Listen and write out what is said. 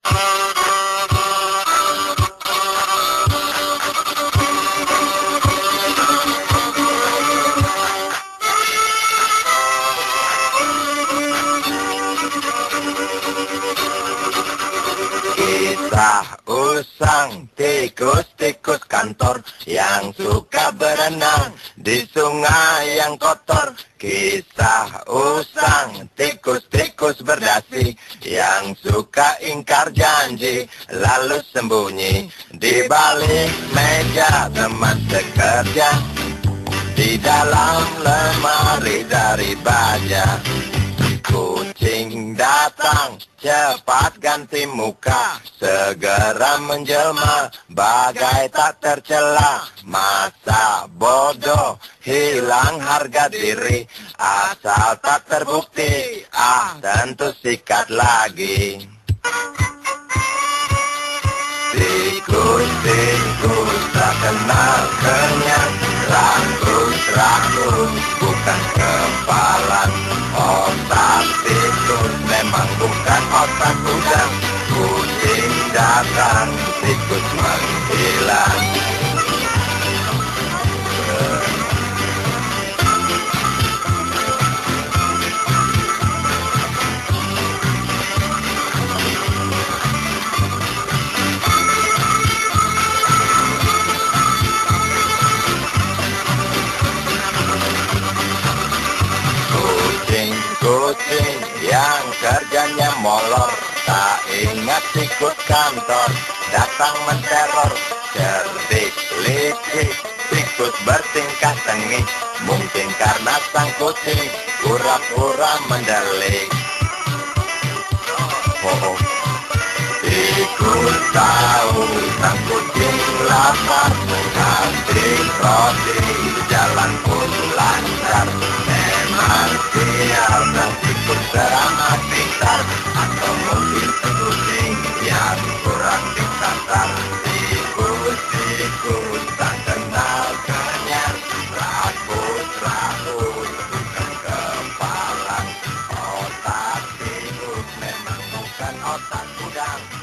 Kisah usang tikus-tikus kantor yang suka berenang di sungai yang kotor. Kisah usang tikus-tikus berdasi yang suka ingkar janji lalu sembunyi di balik meja teman sekerja, di dalam lemari dari baja. Kucing datang, cepat ganti muka, segera menjelma, bagai tak tercela. Masa bodoh, hilang harga diri, asal tak terbukti, tentu sikat lagi. Tikus-tikus tak kenal kenyang, rakus-rakus bukan kepalan. Otak tikus memang bukan otak udang. Kucing datang, tikus menghilang. Kucing yang kerjanya molor, tak ingat tikus kantor, datang menteror. Cerdik licik, tikus bertingkah tengik, mungkin karena sang kucing pura-pura mendelik. Tikus tahu sang kucing lapar, mengganti roti, jalan pun lancar. Memang sial sang tikus teramat pintar, atau mungkin kucing yang kurang dikasar. Tikus-tikus tak kenal kenyang, rakus-rakus bukan kepalang. Otak tikus memang bukan otak udang.